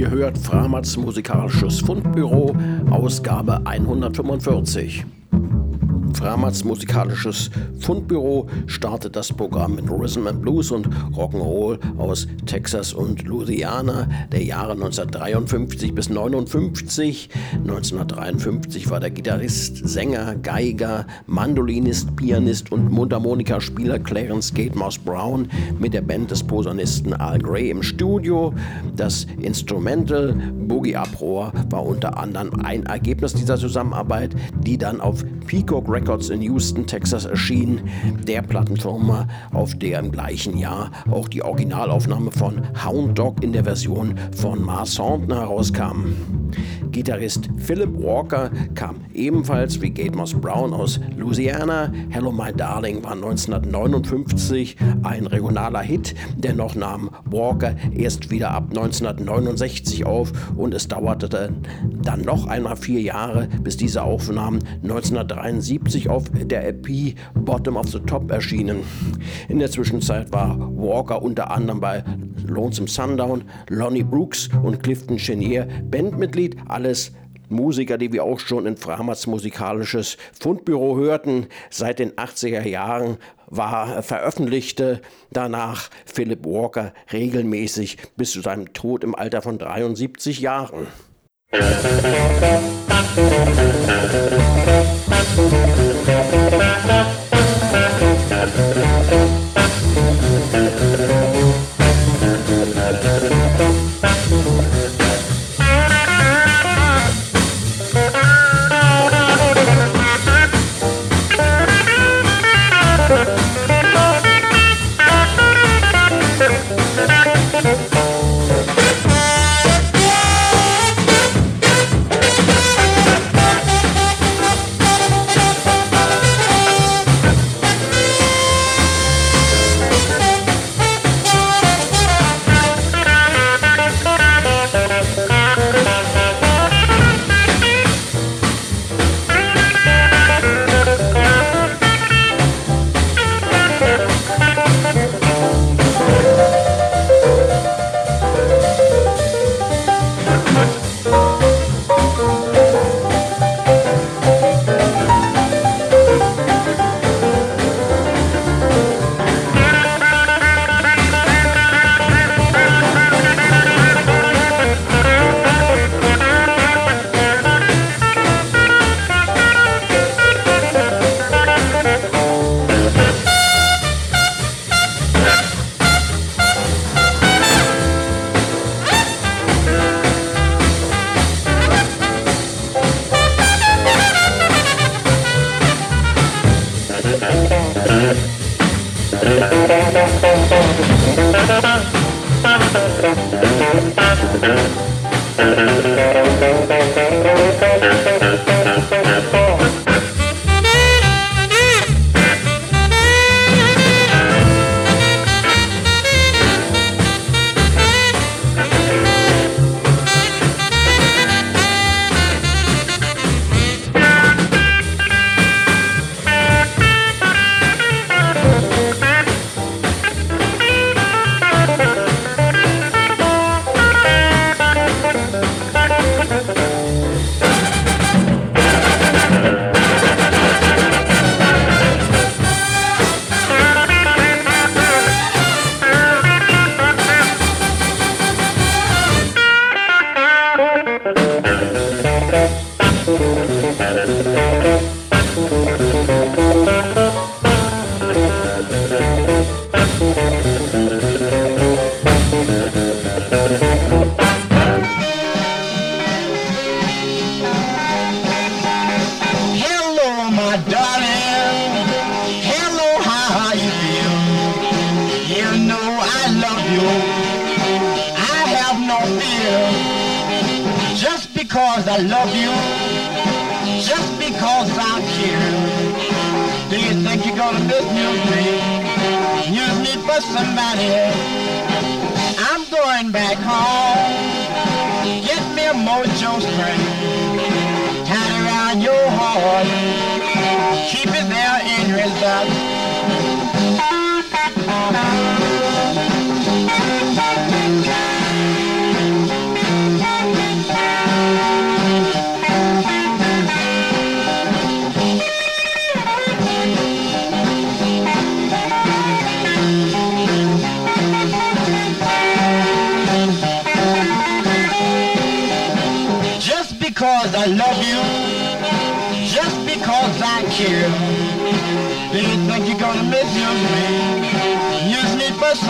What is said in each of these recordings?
Ihr hört Framats musikalisches Fundbüro, Ausgabe 145. Framats musikalisches Fundbüro startet das Programm mit Rhythm and Blues und Rock'n'Roll aus Texas und Louisiana der Jahre 1953 bis 1959. 1953 war der Gitarrist, Sänger, Geiger, Mandolinist, Pianist und Mundharmonikaspieler Clarence Gatemouse Brown mit der Band des Posaunisten Al Gray im Studio. Das Instrumental Boogie Uproar war unter anderem ein Ergebnis dieser Zusammenarbeit, die dann auf Peacock Records in Houston, Texas erschien, der Plattenfirma, auf der im gleichen Jahr auch die Originalaufnahme von Hound Dog in der Version von Mars Saunton herauskam. Gitarrist Philip Walker kam ebenfalls wie Gatemouse Brown aus Louisiana. Hello My Darling war 1959 ein regionaler Hit, dennoch nahm Walker erst wieder ab 1969 auf und es dauerte dann noch einmal 4 Jahre, bis diese Aufnahmen 1973 auf der EP Bottom of the Top erschienen. In der Zwischenzeit war Walker unter anderem bei Lonesome Sundown, Lonnie Brooks und Clifton Chenier Bandmitglied, alles Musiker, die wir auch schon in Framats musikalisches Fundbüro hörten. Seit den 80er Jahren veröffentlichte danach Philip Walker regelmäßig bis zu seinem Tod im Alter von 73 Jahren.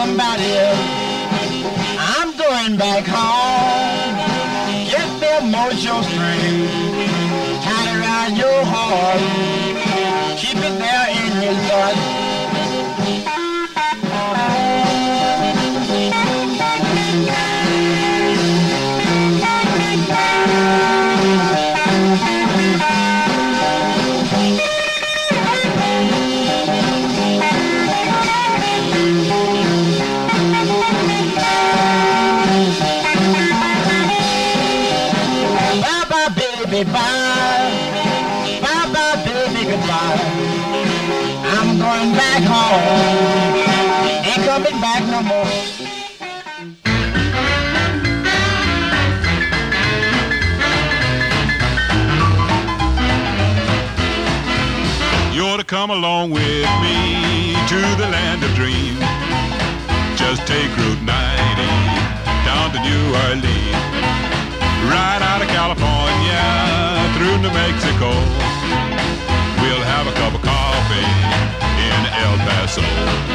somebody else. I'm going back home. Get the mojo string, tie it around your heart. Keep it there in your gut. Bye, bye, bye, baby, goodbye. I'm going back home. Ain't coming back no more. You ought to come along with me to the land of dreams. Just take Route 90 down to New Orleans. Right out of California, through New Mexico. We'll have a cup of coffee in El Paso.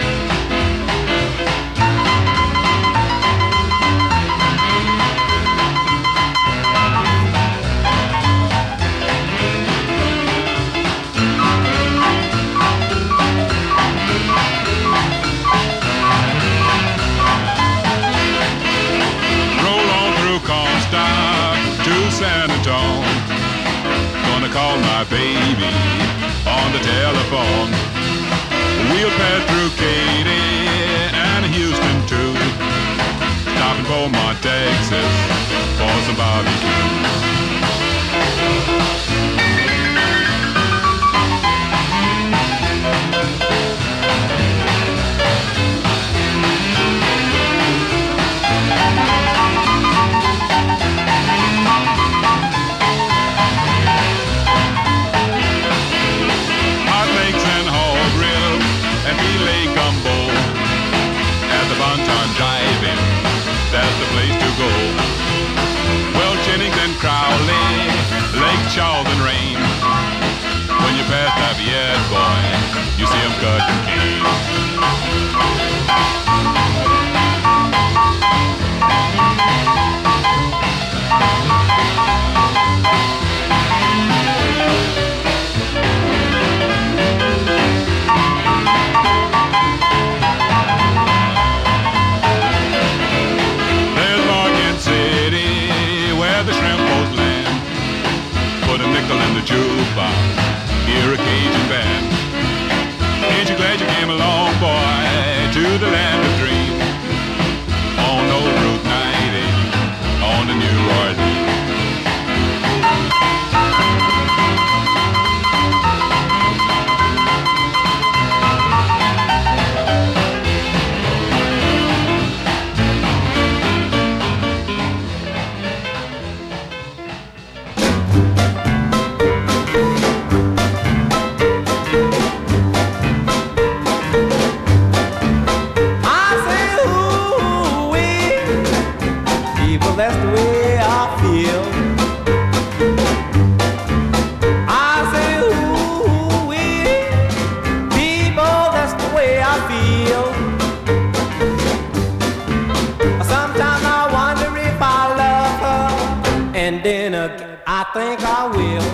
San Antonio, gonna call my baby on the telephone. We'll pass through Katy and Houston too, stopping Beaumont, Texas for some barbecue. That's the place to go. Well, Jennings and Crowley, Lake Charles and Rain. When you pass Lafayette, boy, you see them cutting cane. In the jukebox, hear a Cajun band. Ain't you glad you came along, boy, to the land of dreams? On old Route 90, on to New Orleans. I think I will.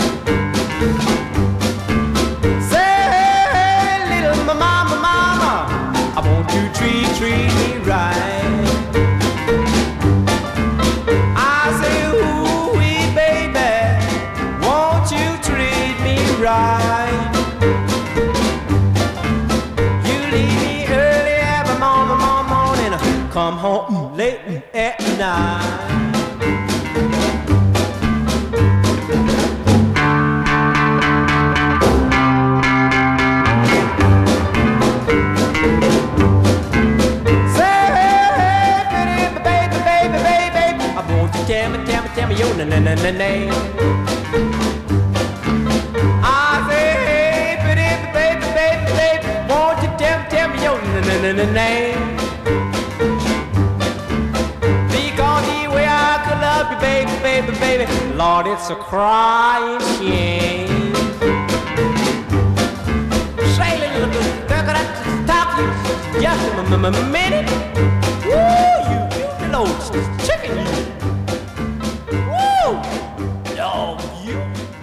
Say, little mama, mama, I want you to treat me right. I say, ooh-wee, baby, won't you treat me right? You leave me early every morning, come home late at night. Tell me your name. I say, hey, baby, won't you tell me your name? Because the way I could love you, baby, Lord, it's a crying shame. Say, little girl, could I talk to you just a minute. Woo, you load chicken. Woo, dog, you.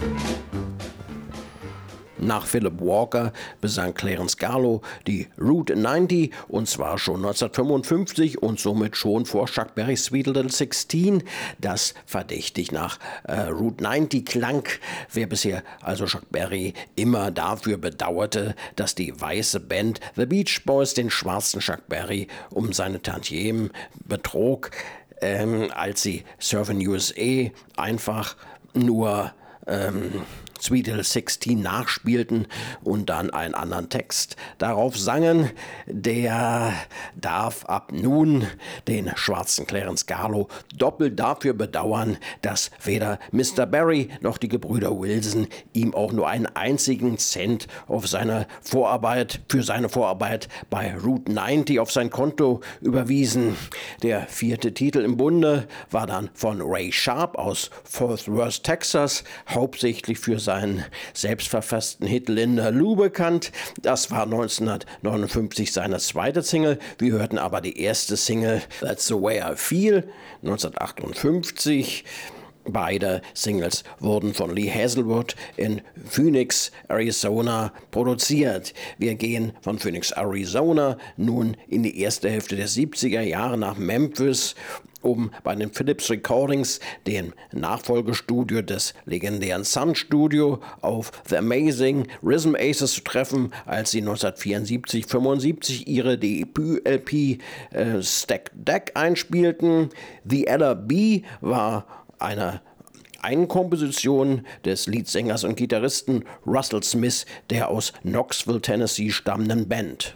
Nach Philip Walker besang Clarence Garlow die Route 90 und zwar schon 1955 und somit schon vor Chuck Berrys Sweet Little 16, das verdächtig nach Route 90 klang. Wer bisher also Chuck Berry immer dafür bedauerte, dass die weiße Band The Beach Boys den schwarzen Chuck Berry um seine Tantiemen betrog, als sie Surfin' USA einfach nur Sweet Little 16 nachspielten und dann einen anderen Text darauf sangen, der darf ab nun den schwarzen Clarence Garlow doppelt dafür bedauern, dass weder Mr. Berry noch die Gebrüder Wilson ihm auch nur einen einzigen Cent für seine Vorarbeit bei Route 90 auf sein Konto überwiesen. Der 4. Titel im Bunde war dann von Ray Sharp aus Fort Worth, Texas, hauptsächlich für seinen selbstverfassten Hit Linda Lou bekannt. Das war 1959 seine zweite Single. Wir hörten aber die erste Single That's the Way I Feel 1958. Beide Singles wurden von Lee Hazelwood in Phoenix, Arizona produziert. Wir gehen von Phoenix, Arizona nun in die erste Hälfte der 70er Jahre nach Memphis, um bei den Philips Recordings, dem Nachfolgestudio des legendären Sun Studio, auf The Amazing Rhythm Aces zu treffen, als sie 1974-75 ihre Debüt-LP Stacked Deck einspielten. The LRB war eine Eigenkomposition des Leadsängers und Gitarristen Russell Smith der aus Knoxville, Tennessee stammenden Band.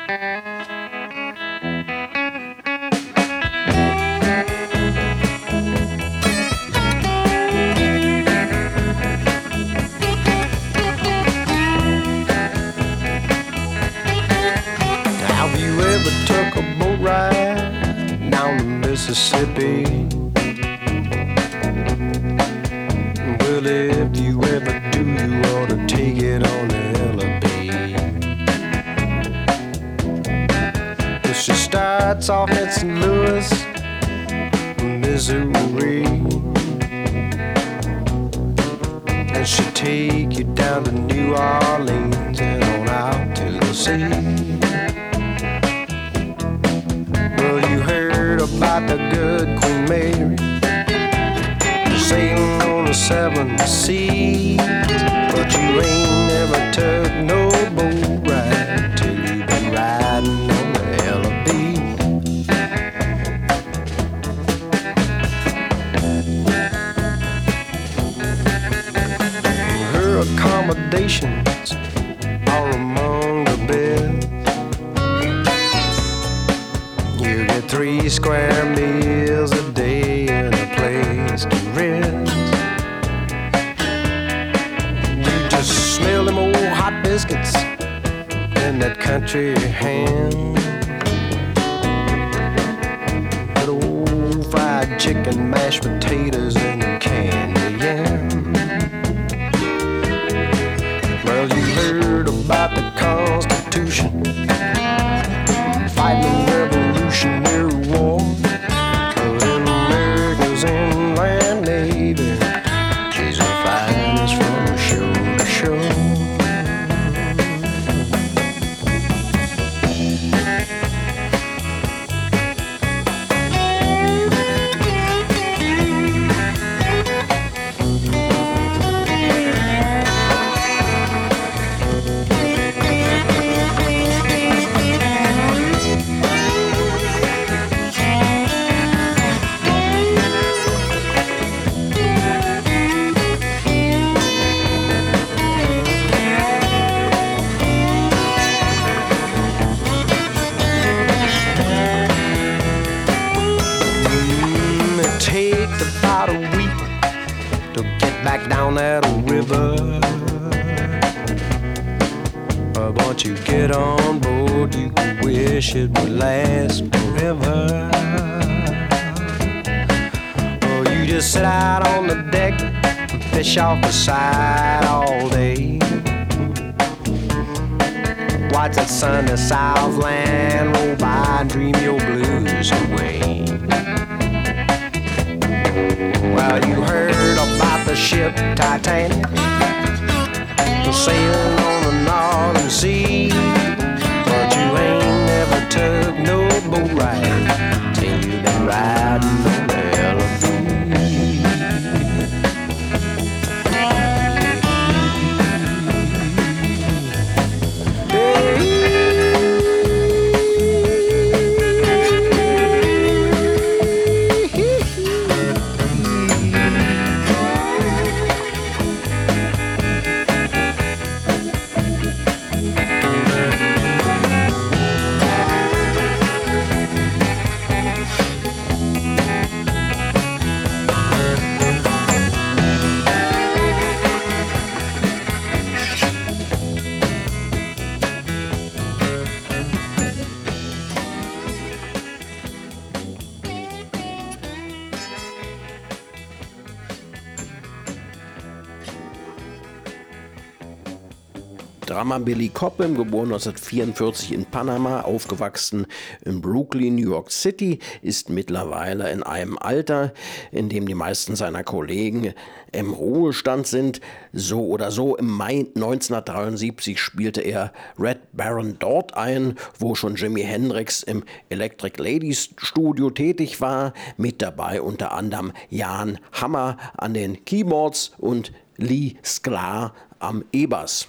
Have you ever took a boat ride down the Mississippi? Well, if you ever do, you ought to take it on the LRB. Well, she starts off at St. Louis, Missouri, and she'll take you down to New Orleans and on out to the sea. Well, you heard about the good Queen Mary sailing on the 7 seas, but you ain't never took no boat ride till you been riding on the LRB. Her accommodations are among the best. You get 3 square meals a day and a place to rest. You just smell them old hot biscuits and that country ham, that old fried chicken, mashed potatoes, and candy yam. Well, you heard about the Constitution, fighting the Revolutionary War, in America's inland navy. She's the finest from shore to shore. Back down that river, but once you get on board, you can wish it would last forever. Oh, you just sit out on the deck and fish off the side all day, watch that sunny Southland roll by and dream your blues away. Well, you heard about the ship Titanic sailing on the Northern Sea, but you ain't never took no boat ride till you've been riding on the LFD. Drummer Billy Cobham, geboren 1944 in Panama, aufgewachsen in Brooklyn, New York City, ist mittlerweile in einem Alter, in dem die meisten seiner Kollegen im Ruhestand sind. So oder so, im Mai 1973 spielte er Red Baron dort ein, wo schon Jimi Hendrix im Electric Ladies Studio tätig war, mit dabei unter anderem Jan Hammer an den Keyboards und Lee Sklar am E-Bass.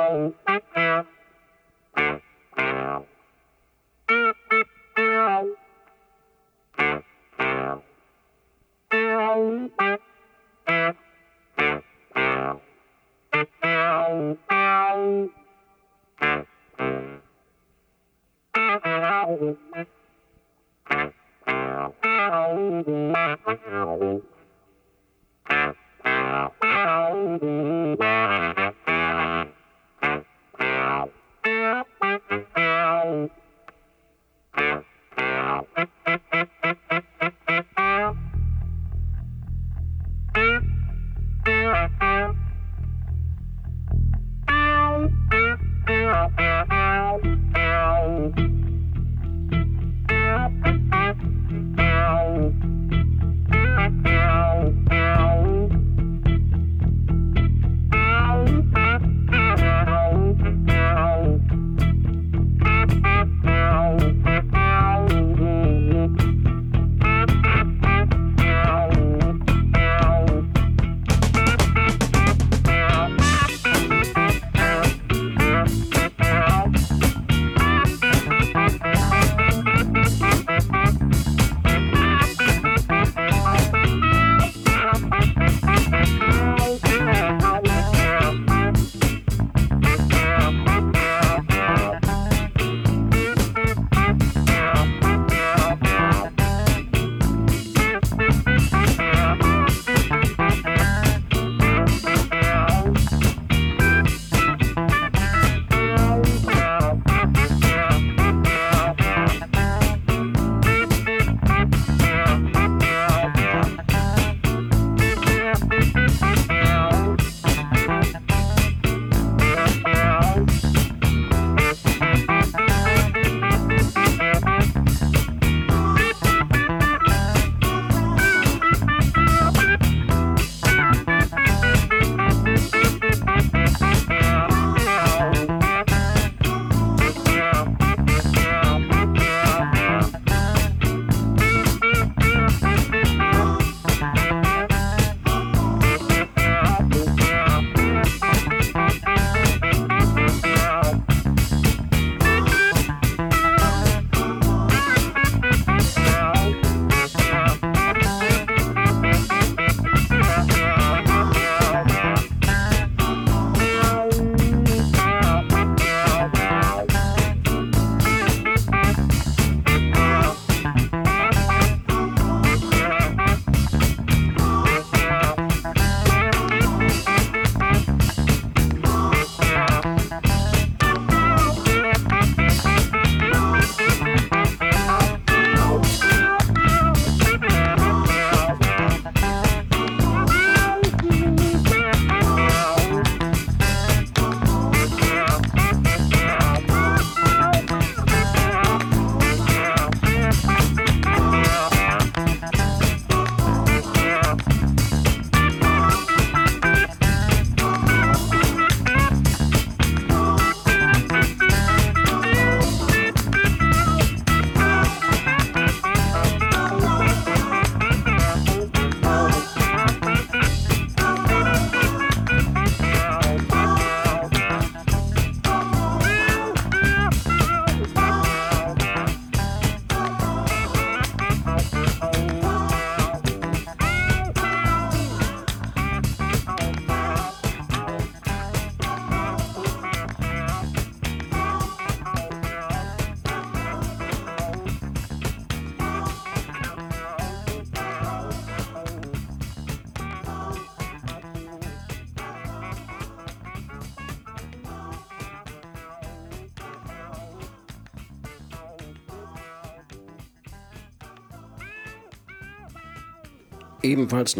ebenfalls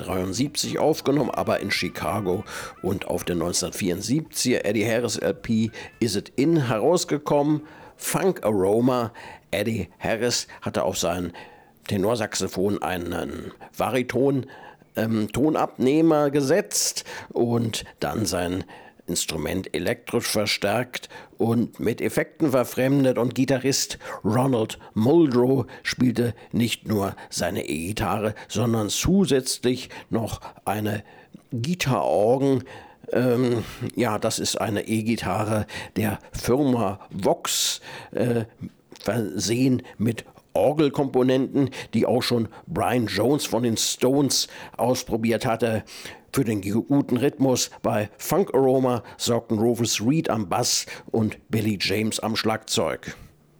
1973 aufgenommen, aber in Chicago, und auf der 1974er Eddie Harris LP Is It In herausgekommen. Funk Aroma. Eddie Harris hatte auf sein Tenorsaxophon einen Tonabnehmer gesetzt und dann sein Instrument elektrisch verstärkt und mit Effekten verfremdet, und Gitarrist Ronald Muldrow spielte nicht nur seine E-Gitarre, sondern zusätzlich noch eine Gitarorgen. Ja, das ist eine E-Gitarre der Firma Vox, versehen mit Orgelkomponenten, die auch schon Brian Jones von den Stones ausprobiert hatte. Für den guten Rhythmus bei Funk Aroma sorgten Rufus Reid am Bass und Billy James am Schlagzeug.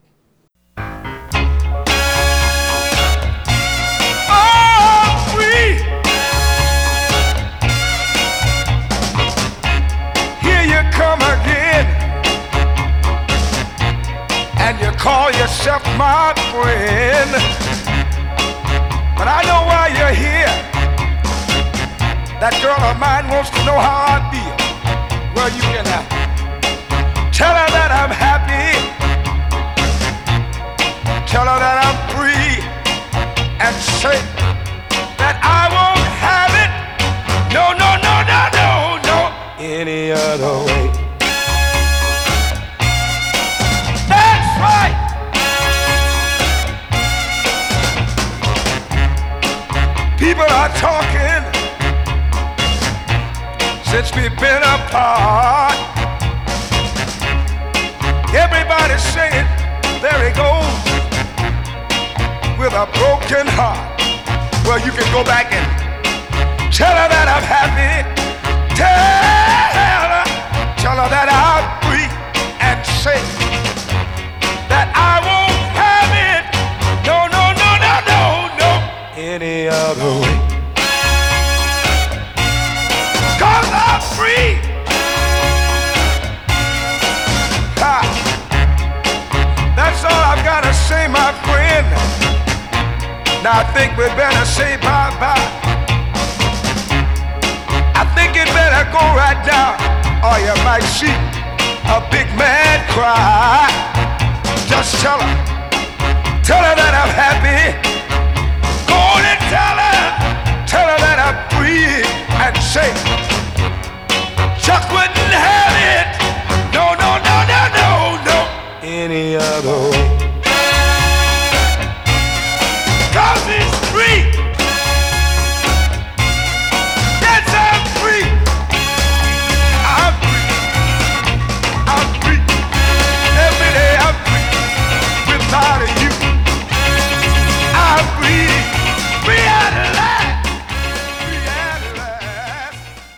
Come again, and you call yourself my friend, but I know why you're here. That girl of mine wants to know how I feel. Well, you can tell her that I'm happy, tell her that I'm free, and say that I won't have it. No, no, no, no, no, no, any other way. That's right. People are talking since we've been apart. Everybody's saying, there he goes with a broken heart. Well, you can go back and tell her that I'm happy. Tell her that I'm free, and say that I won't have it. No, no, no, no, no, no, any other way. 'Cause I'm free. Ha. That's all I've got to say, my friend. Now I think we better say bye-bye. I think it better go right now, or you might see a big man cry. Just tell her that I'm happy. Go on and tell her that I'm free, and say Chuck wouldn't have it. No, no, no, no, no, no, any other way. 'Cause he's free. Out of you, I'm free, free at last, free at last.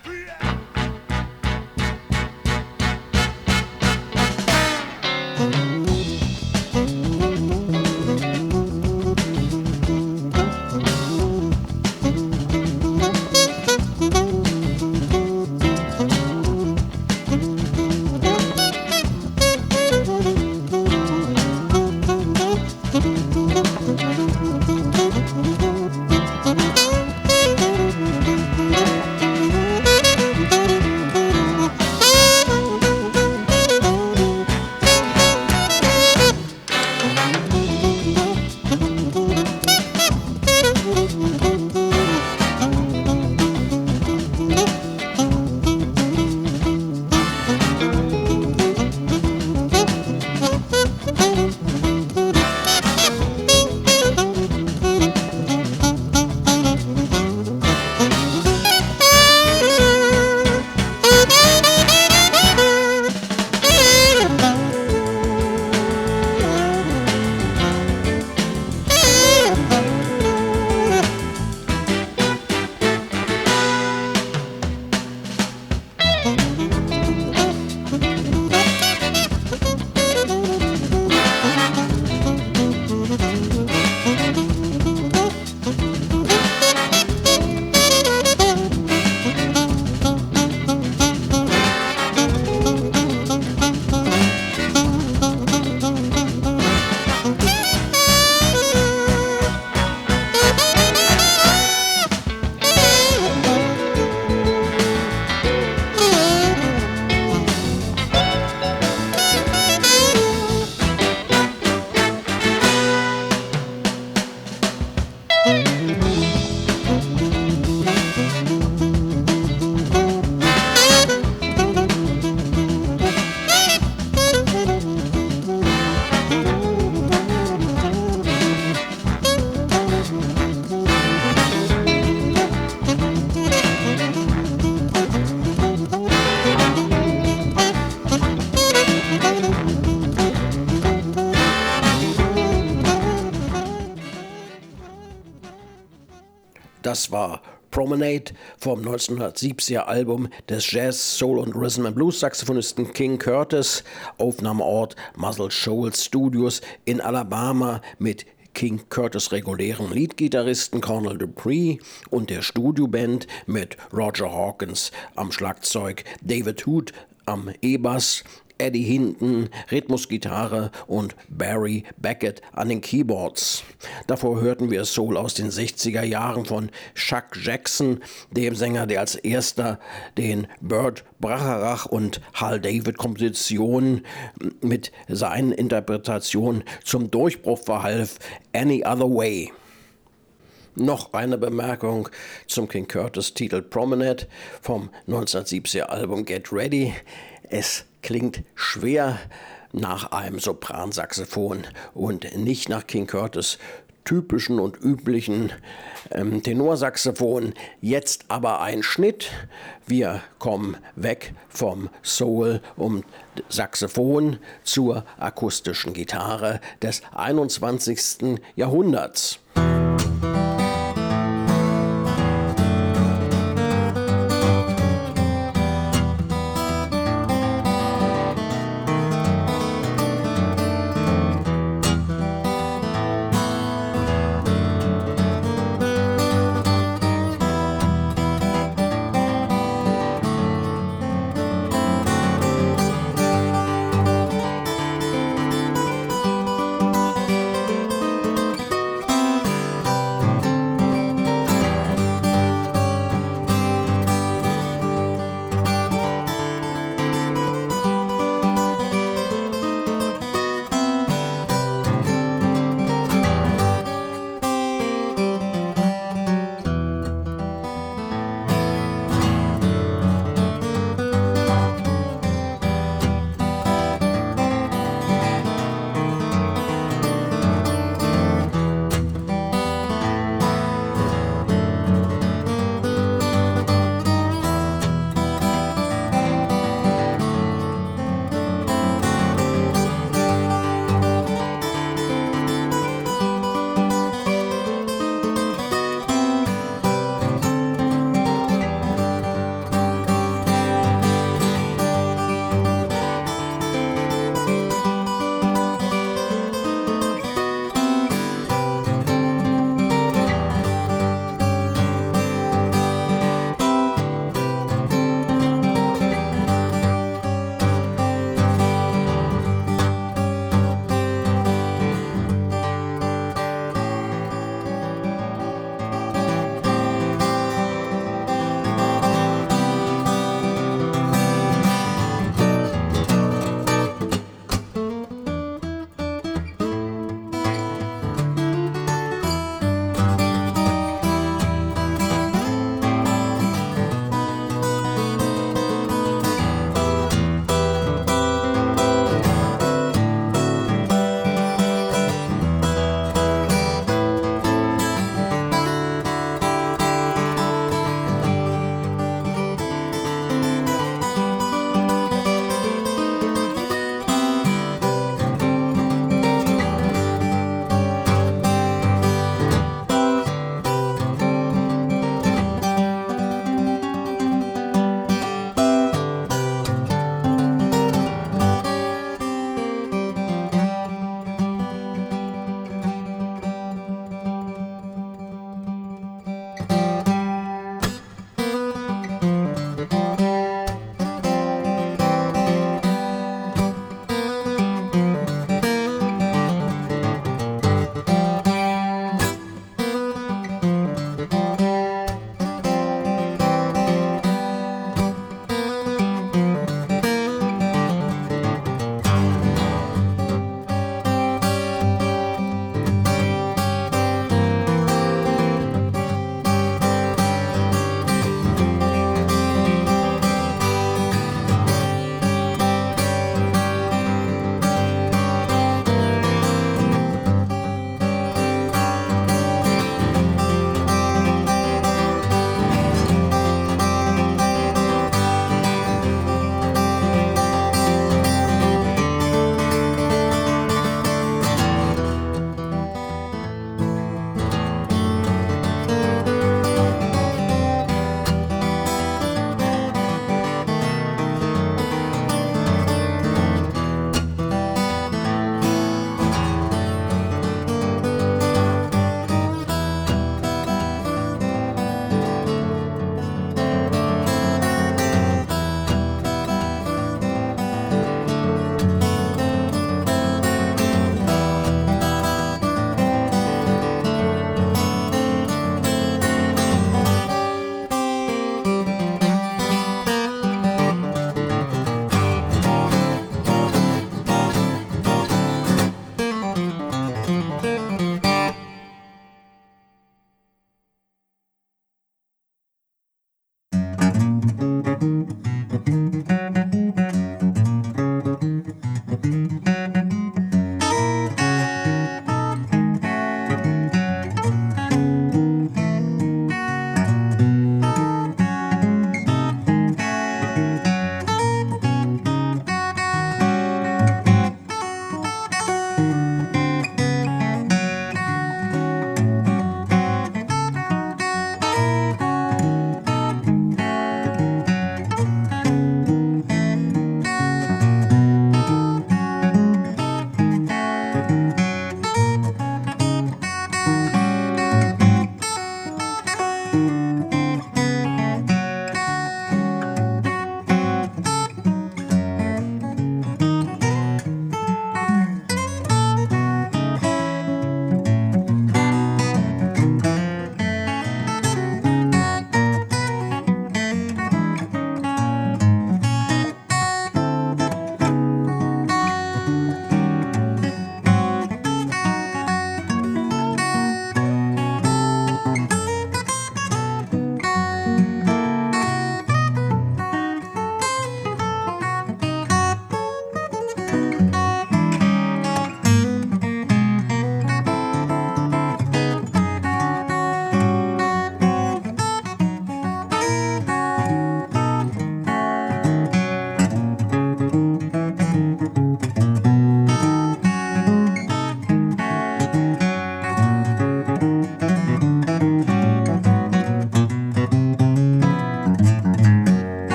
Das war Promenade vom 1970er Album des Jazz, Soul und Rhythm and Blues Saxophonisten King Curtis, Aufnahmeort Muscle Shoals Studios in Alabama mit King Curtis regulären Leadgitarristen Cornel Dupree und der Studioband mit Roger Hawkins am Schlagzeug, David Hood am E-Bass, Eddie Hinton, Rhythmusgitarre und Barry Beckett an den Keyboards. Davor hörten wir Soul aus den 60er Jahren von Chuck Jackson, dem Sänger, der als erster den Burt Bacharach und Hal David Kompositionen mit seinen Interpretationen zum Durchbruch verhalf, Any Other Way. Noch eine Bemerkung zum King Curtis Titel Promenade vom 1970er Album Get Ready. Es klingt schwer nach einem Sopransaxophon und nicht nach King Curtis typischen und üblichen Tenorsaxophon. Jetzt aber ein Schnitt. Wir kommen weg vom Soul und Saxophon zur akustischen Gitarre des 21. Jahrhunderts.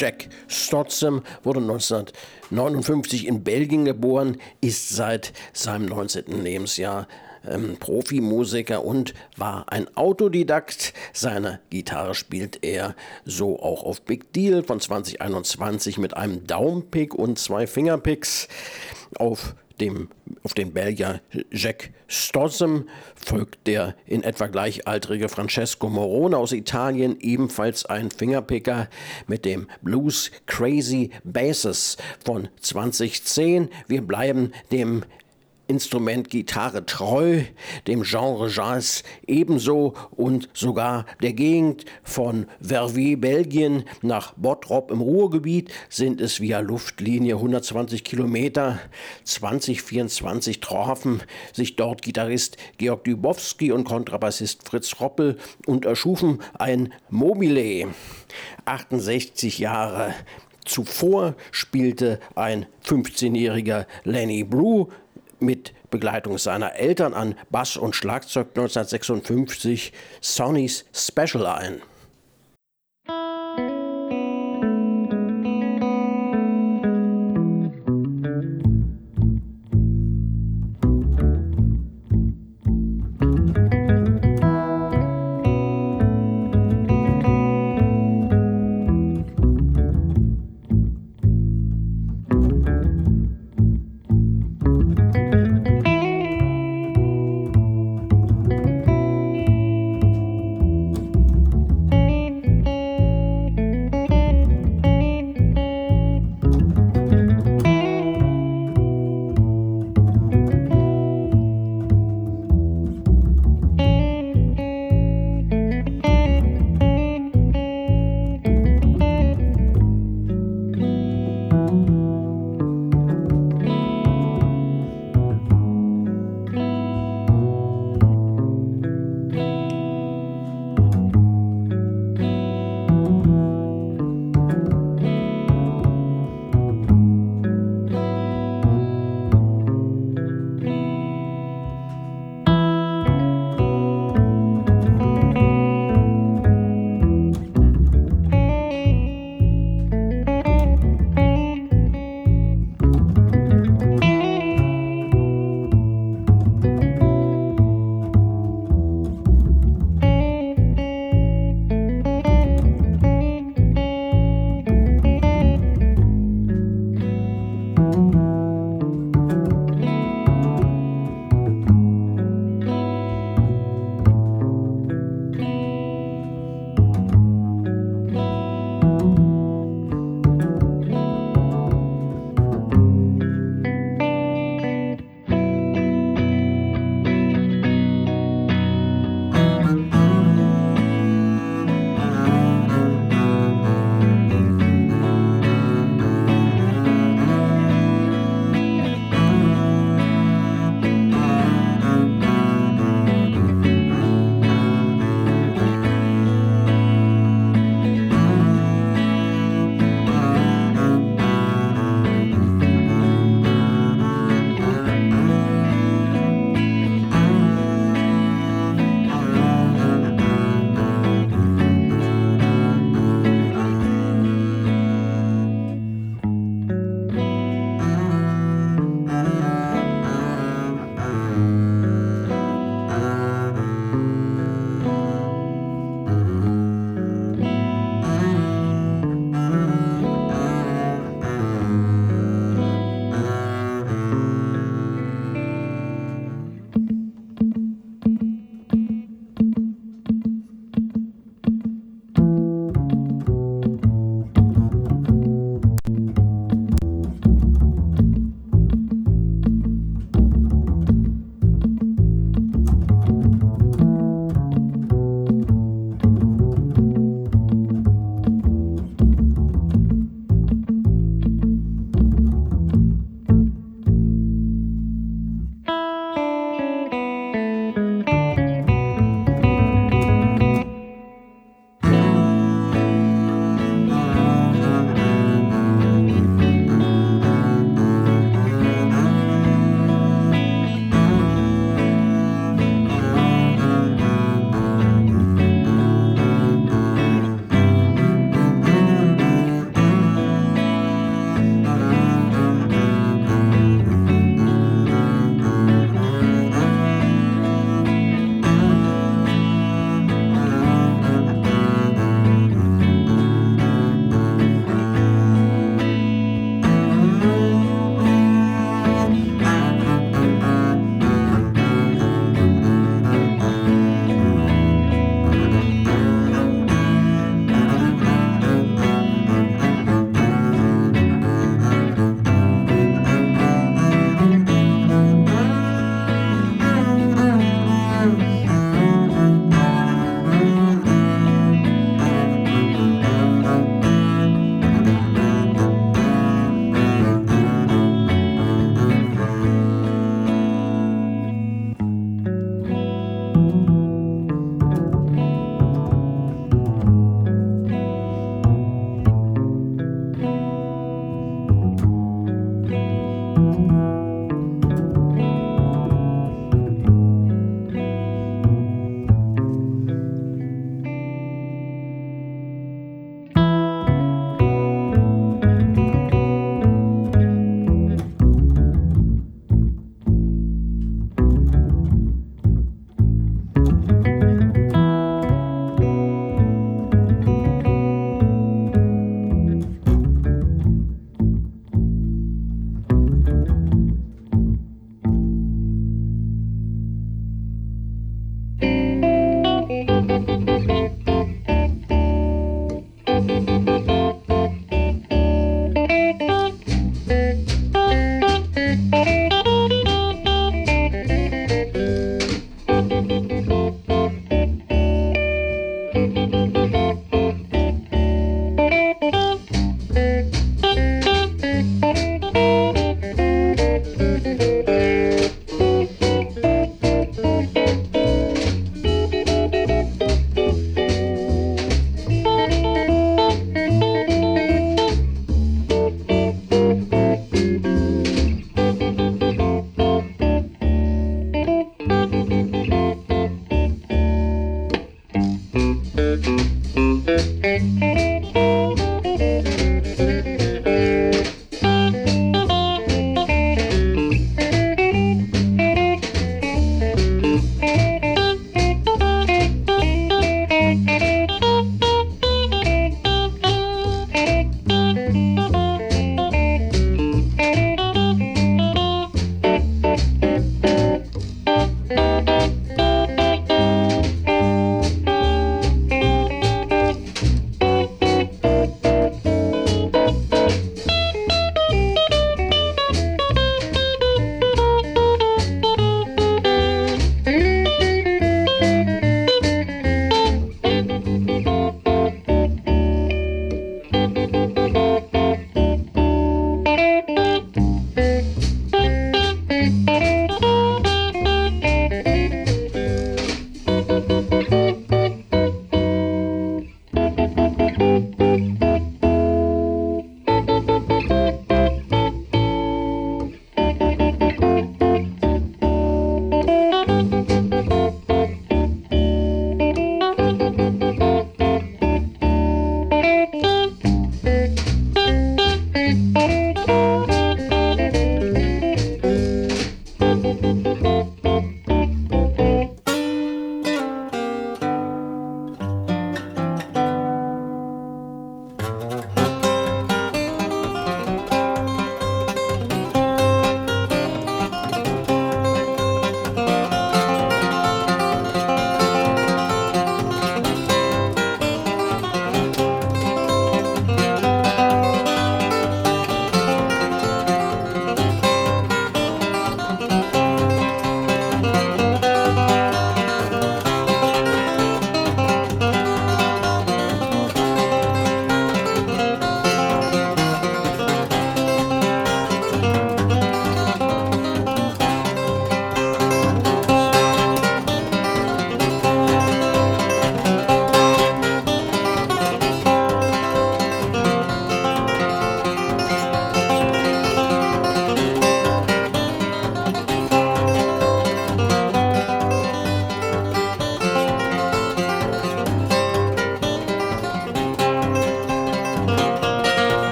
Jack Stotsem wurde 1959 in Belgien geboren, ist seit seinem 19. Lebensjahr Profimusiker und war ein Autodidakt. Seine Gitarre spielt er so auch auf Big Deal von 2021 mit einem Daumenpick und 2 Fingerpicks. Auf den Belgier Jack Stotsem folgt der in etwa gleichaltrige Francesco Morone aus Italien, ebenfalls ein Fingerpicker mit dem Blues Crazy Basses von 2010. Wir bleiben dem Instrument Gitarre treu, dem Genre Jazz ebenso und sogar der Gegend von Verviers, Belgien nach Bottrop im Ruhrgebiet sind es via Luftlinie 120 Kilometer. 2024 trafen sich dort Gitarrist Georg Dubowski und Kontrabassist Fritz Roppel und erschufen ein Mobile. 68 Jahre zuvor spielte ein 15-jähriger Lenny Brew mit Begleitung seiner Eltern an Bass und Schlagzeug 1956 Sonny's Special ein.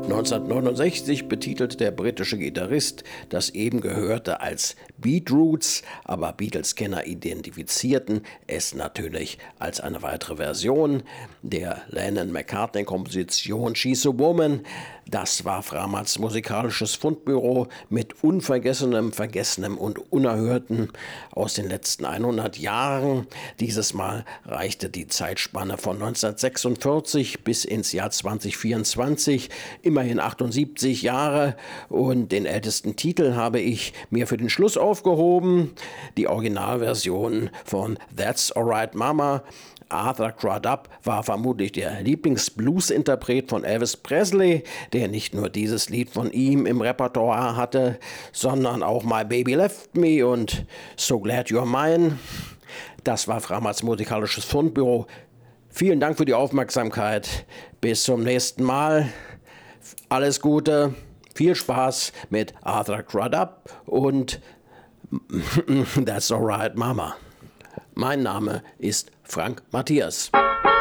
1969 betitelte der britische Gitarrist das eben Gehörte als Beat Roots, aber Beatles-Kenner identifizierten es natürlich als eine weitere Version der Lennon-McCartney-Komposition She's a Woman. Das war Framats musikalisches Fundbüro mit Unvergessenem, Vergessenem und Unerhörten aus den letzten 100 Jahren. Dieses Mal reichte die Zeitspanne von 1946 bis ins Jahr 2024, immerhin 78 Jahre, und den ältesten Titel habe ich mir für den Schluss aufgehoben, die Originalversion von That's Alright Mama. Arthur Crudup war vermutlich der Lieblingsblues-Interpret von Elvis Presley, der nicht nur dieses Lied von ihm im Repertoire hatte, sondern auch My Baby Left Me und So Glad You're Mine. Das war Framats musikalisches Fundbüro. Vielen Dank für die Aufmerksamkeit. Bis zum nächsten Mal. Alles Gute, viel Spaß mit Arthur Crudup und That's Alright Mama. Mein Name ist Frank Matthias.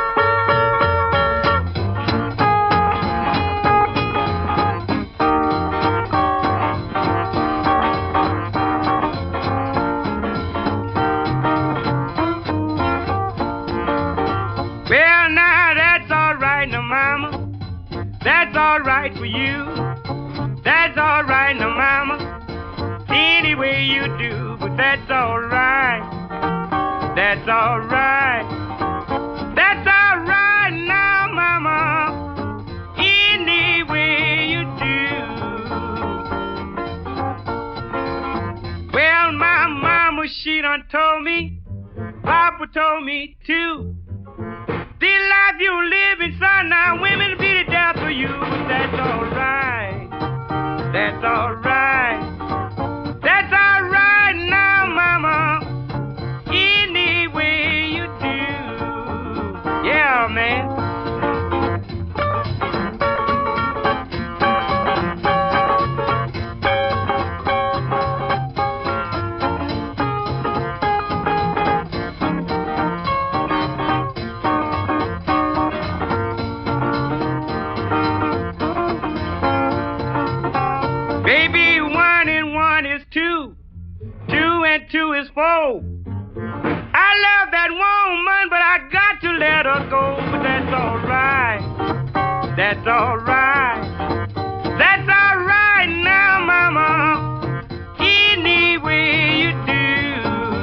Well, now that's all right, now, Mama. That's all right for you. That's all right, now, Mama. Any way you do, but that's all right. That's all right. That's all right now, Mama. Any way you do. Well, my mama, she done told me, Papa told me too. This life you living, son, now women be the death of you, but that's all right. That's all right. That's all right now, Mama. Any way you do. Yeah, man. Baby, 1 and 1 is 2. 2 and 2 is 4. I love that woman, but I got to let her go. But that's all right. That's all right. That's all right now, Mama. Any way you do.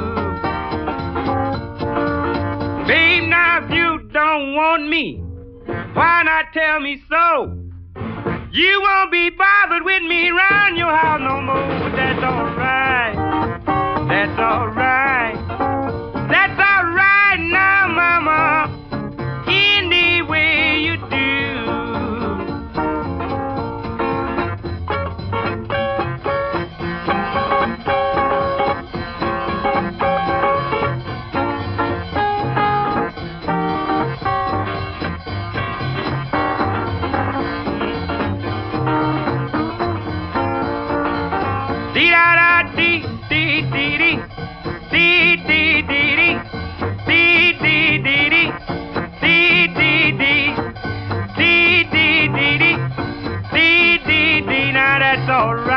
Babe, now if you don't want me, why not tell me so? You won't be bothered with me around your house no more, but that's all right. That's all right. That's all right now, Mama. Any way you do. Now that's all right.